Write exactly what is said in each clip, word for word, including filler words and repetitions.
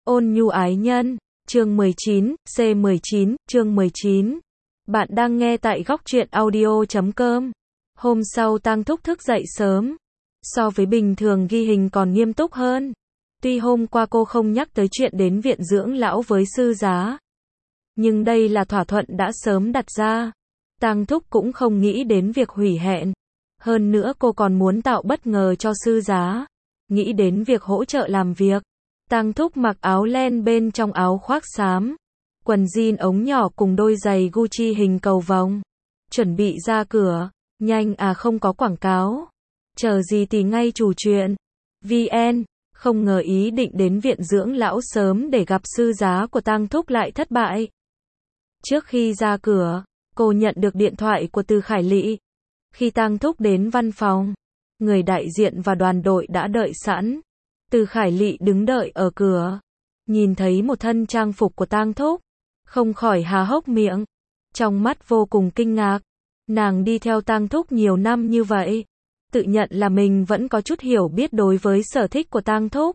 Ôn nhu ái nhân, chương mười chín, C mười chín, chương mười chín. Bạn đang nghe tại góc truyện audio chấm com. Hôm sau Tang Thúc thức dậy sớm. So với bình thường ghi hình còn nghiêm túc hơn. Tuy hôm qua cô không nhắc tới chuyện đến viện dưỡng lão với sư giá. Nhưng đây là thỏa thuận đã sớm đặt ra. Tang Thúc cũng không nghĩ đến việc hủy hẹn. Hơn nữa cô còn muốn tạo bất ngờ cho sư giá. Nghĩ đến việc hỗ trợ làm việc. Tang Thúc mặc áo len bên trong áo khoác xám, quần jean ống nhỏ cùng đôi giày Gucci hình cầu vồng. Chuẩn bị ra cửa, nhanh à không có quảng cáo. Chờ gì thì ngay chủ chuyện. vê en, không ngờ ý định đến viện dưỡng lão sớm để gặp sư giá của Tang Thúc lại thất bại. Trước khi ra cửa, cô nhận được điện thoại của Từ Khải Lị. Khi Tang Thúc đến văn phòng, người đại diện và đoàn đội đã đợi sẵn. Từ Khải Lị đứng đợi ở cửa, nhìn thấy một thân trang phục của Tang Thúc, không khỏi há hốc miệng, trong mắt vô cùng kinh ngạc. Nàng đi theo Tang Thúc nhiều năm như vậy, tự nhận là mình vẫn có chút hiểu biết đối với sở thích của Tang Thúc.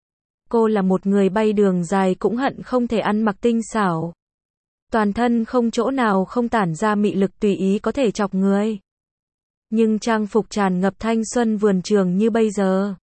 Cô là một người bay đường dài cũng hận không thể ăn mặc tinh xảo. Toàn thân không chỗ nào không tản ra mị lực tùy ý có thể chọc người. Nhưng trang phục tràn ngập thanh xuân vườn trường như bây giờ,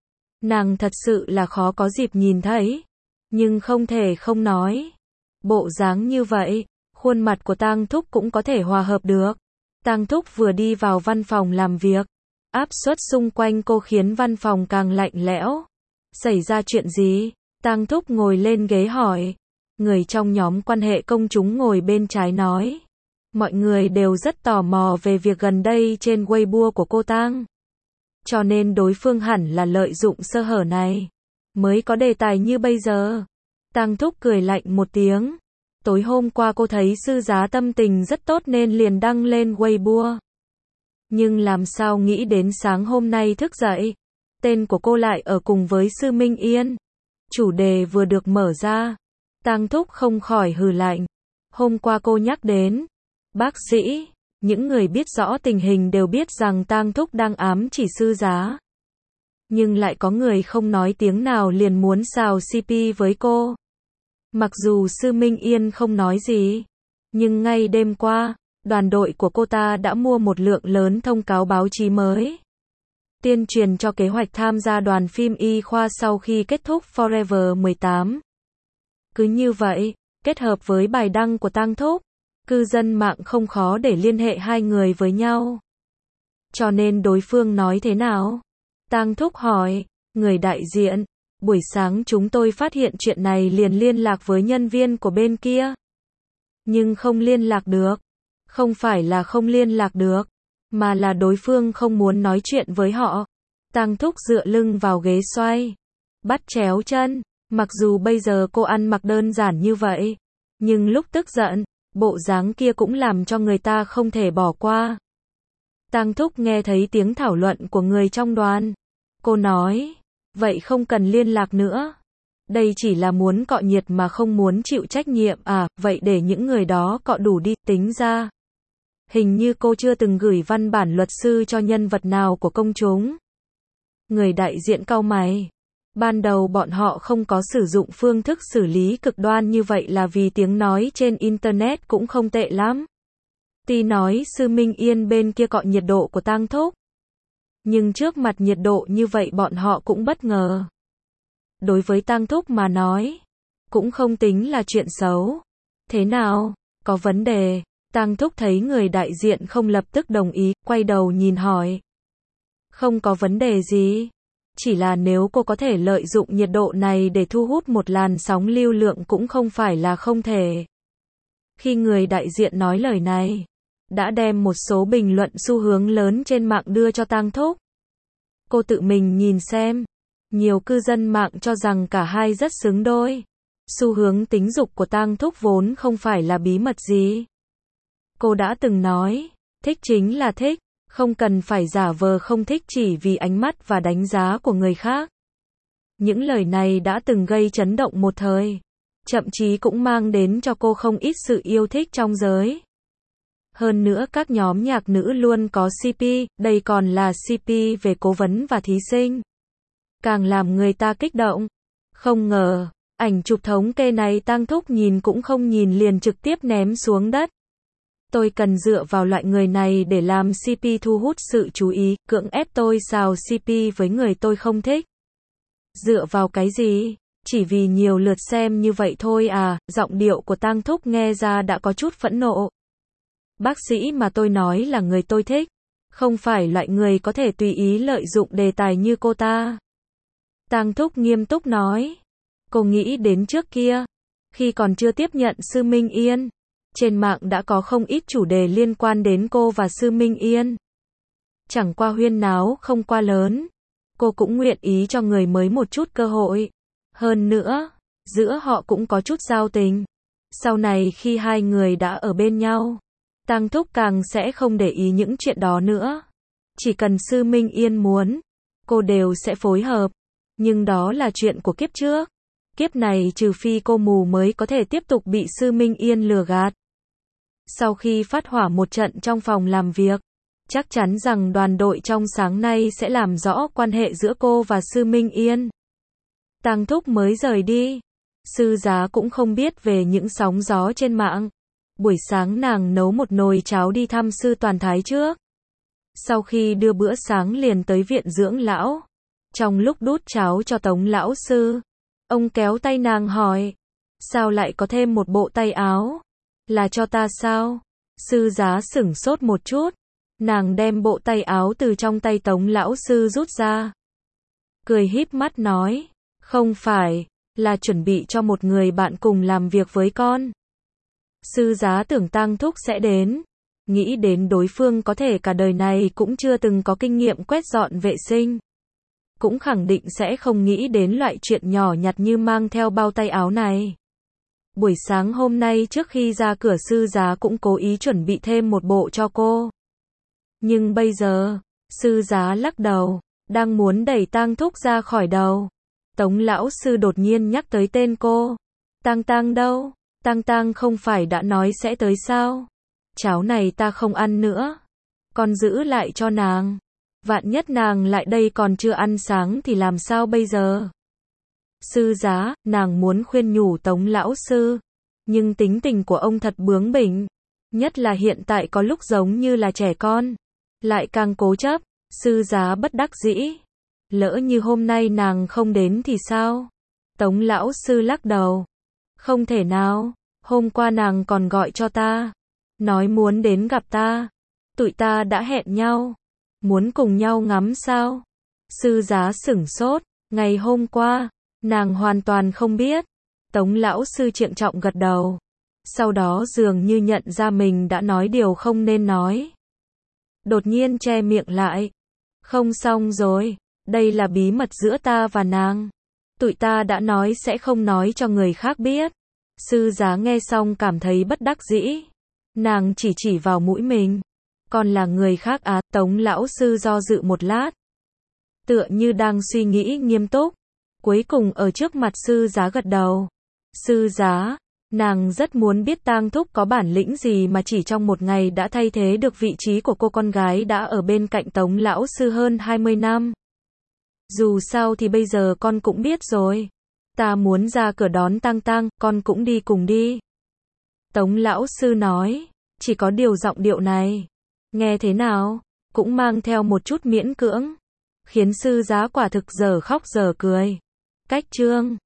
nàng thật sự là khó có dịp nhìn thấy, nhưng không thể không nói. Bộ dáng như vậy, khuôn mặt của Tang Thúc cũng có thể hòa hợp được. Tang Thúc vừa đi vào văn phòng làm việc, áp suất xung quanh cô khiến văn phòng càng lạnh lẽo. Xảy ra chuyện gì? Tang Thúc ngồi lên ghế hỏi. Người trong nhóm quan hệ công chúng ngồi bên trái nói. Mọi người đều rất tò mò về việc gần đây trên Weibo của cô Tang. Cho nên đối phương hẳn là lợi dụng sơ hở này, mới có đề tài như bây giờ. Tang Thúc cười lạnh một tiếng. Tối hôm qua cô thấy sư giá tâm tình rất tốt nên liền đăng lên Weibo. Nhưng làm sao nghĩ đến sáng hôm nay thức dậy, tên của cô lại ở cùng với sư Minh Yên. Chủ đề vừa được mở ra, Tang Thúc không khỏi hừ lạnh. Hôm qua cô nhắc đến bác sĩ, những người biết rõ tình hình đều biết rằng Tang Thúc đang ám chỉ sư giá. Nhưng lại có người không nói tiếng nào liền muốn xào xê pê với cô. Mặc dù sư Minh Yên không nói gì, nhưng ngay đêm qua, đoàn đội của cô ta đã mua một lượng lớn thông cáo báo chí mới. Tuyên truyền cho kế hoạch tham gia đoàn phim y khoa sau khi kết thúc Forever mười tám. Cứ như vậy, kết hợp với bài đăng của Tang Thúc, cư dân mạng không khó để liên hệ hai người với nhau. Cho nên đối phương nói thế nào? Tang Thúc hỏi. Người đại diện, buổi sáng chúng tôi phát hiện chuyện này liền liên lạc với nhân viên của bên kia. Nhưng không liên lạc được. Không phải là không liên lạc được, mà là đối phương không muốn nói chuyện với họ. Tang Thúc dựa lưng vào ghế xoay, bắt chéo chân. Mặc dù bây giờ cô ăn mặc đơn giản như vậy, nhưng lúc tức giận, bộ dáng kia cũng làm cho người ta không thể bỏ qua. Tang Thúc nghe thấy tiếng thảo luận của người trong đoàn. Cô nói, vậy không cần liên lạc nữa. Đây chỉ là muốn cọ nhiệt mà không muốn chịu trách nhiệm à, vậy để những người đó cọ đủ đi, tính ra. Hình như cô chưa từng gửi văn bản luật sư cho nhân vật nào của công chúng. Người đại diện cau mày. Ban đầu bọn họ không có sử dụng phương thức xử lý cực đoan như vậy là vì tiếng nói trên Internet cũng không tệ lắm. Tuy nói sư Minh Yên bên kia cọ nhiệt độ của Tang Thúc, nhưng trước mặt nhiệt độ như vậy bọn họ cũng bất ngờ. Đối với Tang Thúc mà nói, cũng không tính là chuyện xấu. Thế nào? Có vấn đề? Tang Thúc thấy người đại diện không lập tức đồng ý, quay đầu nhìn hỏi. Không có vấn đề gì. Chỉ là nếu cô có thể lợi dụng nhiệt độ này để thu hút một làn sóng lưu lượng cũng không phải là không thể. Khi người đại diện nói lời này, đã đem một số bình luận xu hướng lớn trên mạng đưa cho Tang Thúc. Cô tự mình nhìn xem. Nhiều cư dân mạng cho rằng cả hai rất xứng đôi. Xu hướng tính dục của Tang Thúc vốn không phải là bí mật gì. Cô đã từng nói, thích chính là thích. Không cần phải giả vờ không thích chỉ vì ánh mắt và đánh giá của người khác. Những lời này đã từng gây chấn động một thời. Thậm chí cũng mang đến cho cô không ít sự yêu thích trong giới. Hơn nữa các nhóm nhạc nữ luôn có xê pê, đây còn là xê pê về cố vấn và thí sinh. Càng làm người ta kích động. Không ngờ, Ảnh chụp thống kê này Tang Thúc nhìn cũng không nhìn liền trực tiếp ném xuống đất. Tôi cần dựa vào loại người này để làm xê pê thu hút sự chú ý, cưỡng ép tôi xào xê pê với người tôi không thích. Dựa vào cái gì? Chỉ vì nhiều lượt xem như vậy thôi à? Giọng điệu của Tang Thúc nghe ra đã có chút phẫn nộ. Bác sĩ mà tôi nói là người tôi thích, không phải loại người có thể tùy ý lợi dụng đề tài như cô ta. Tang Thúc nghiêm túc nói. Cô nghĩ đến trước kia, khi còn chưa tiếp nhận Sư Minh Yên, trên mạng đã có không ít chủ đề liên quan đến cô và Sư Minh Yên. Chẳng qua huyên náo không quá lớn, cô cũng nguyện ý cho người mới một chút cơ hội. Hơn nữa, giữa họ cũng có chút giao tình. Sau này khi hai người đã ở bên nhau, Tang Thúc càng sẽ không để ý những chuyện đó nữa. Chỉ cần Sư Minh Yên muốn, cô đều sẽ phối hợp. Nhưng đó là chuyện của kiếp trước. Kiếp này trừ phi cô mù mới có thể tiếp tục bị Sư Minh Yên lừa gạt. Sau khi phát hỏa một trận trong phòng làm việc, chắc chắn rằng đoàn đội trong sáng nay sẽ làm rõ quan hệ giữa cô và Sư Minh Yên. Tang Thúc mới rời đi. Sư Giá cũng không biết về những sóng gió trên mạng. Buổi sáng nàng nấu một nồi cháo đi thăm Sư Toàn Thái trước. Sau khi đưa bữa sáng liền tới viện dưỡng lão. Trong lúc đút cháo cho Tống lão sư, ông kéo tay nàng hỏi, sao lại có thêm một bộ tay áo? Là cho ta sao? Sư Giá sửng sốt một chút. Nàng đem bộ tay áo từ trong tay Tống lão sư rút ra. Cười híp mắt nói, không phải, là chuẩn bị cho một người bạn cùng làm việc với con. Sư Giá tưởng Tang Thúc sẽ đến. Nghĩ đến đối phương có thể cả đời này cũng chưa từng có kinh nghiệm quét dọn vệ sinh. Cũng khẳng định sẽ không nghĩ đến loại chuyện nhỏ nhặt như mang theo bao tay áo này. Buổi sáng hôm nay trước khi ra cửa Sư Giá cũng cố ý chuẩn bị thêm một bộ cho cô. Nhưng bây giờ, Sư Giá lắc đầu, đang muốn đẩy Tang Thúc ra khỏi đầu. Tống lão sư đột nhiên nhắc tới tên cô. Tang Tang đâu? Tang Tang không phải đã nói sẽ tới sao? Cháo này ta không ăn nữa. Con giữ lại cho nàng. Vạn nhất nàng lại đây còn chưa ăn sáng thì làm sao bây giờ? Sư Giá, nàng muốn khuyên nhủ Tống lão sư. Nhưng tính tình của ông thật bướng bỉnh. Nhất là hiện tại có lúc giống như là trẻ con. Lại càng cố chấp. Sư Giá bất đắc dĩ. Lỡ như hôm nay nàng không đến thì sao? Tống lão sư lắc đầu. Không thể nào. Hôm qua nàng còn gọi cho ta. Nói muốn đến gặp ta. Tụi ta đã hẹn nhau. Muốn cùng nhau ngắm sao? Sư Giá sửng sốt. Ngày hôm qua, nàng hoàn toàn không biết. Tống lão sư trịnh trọng gật đầu. Sau đó dường như nhận ra mình đã nói điều không nên nói. Đột nhiên che miệng lại. Không xong rồi. Đây là bí mật giữa ta và nàng. Tụi ta đã nói sẽ không nói cho người khác biết. Sư Giá nghe xong cảm thấy bất đắc dĩ. Nàng chỉ chỉ vào mũi mình. Còn là người khác á? Tống lão sư do dự một lát. Tựa như đang suy nghĩ nghiêm túc. Cuối cùng ở trước mặt Sư Giá gật đầu. Sư Giá, nàng rất muốn biết Tang Thúc có bản lĩnh gì mà chỉ trong một ngày đã thay thế được vị trí của cô con gái đã ở bên cạnh Tống lão sư hơn hai mươi năm. Dù sao thì bây giờ con cũng biết rồi. Ta muốn ra cửa đón Tang Tang, con cũng đi cùng đi. Tống lão sư nói, chỉ có điều giọng điệu này. Nghe thế nào? Cũng mang theo một chút miễn cưỡng. Khiến Sư Giá quả thực giờ khóc giờ cười. Cách chương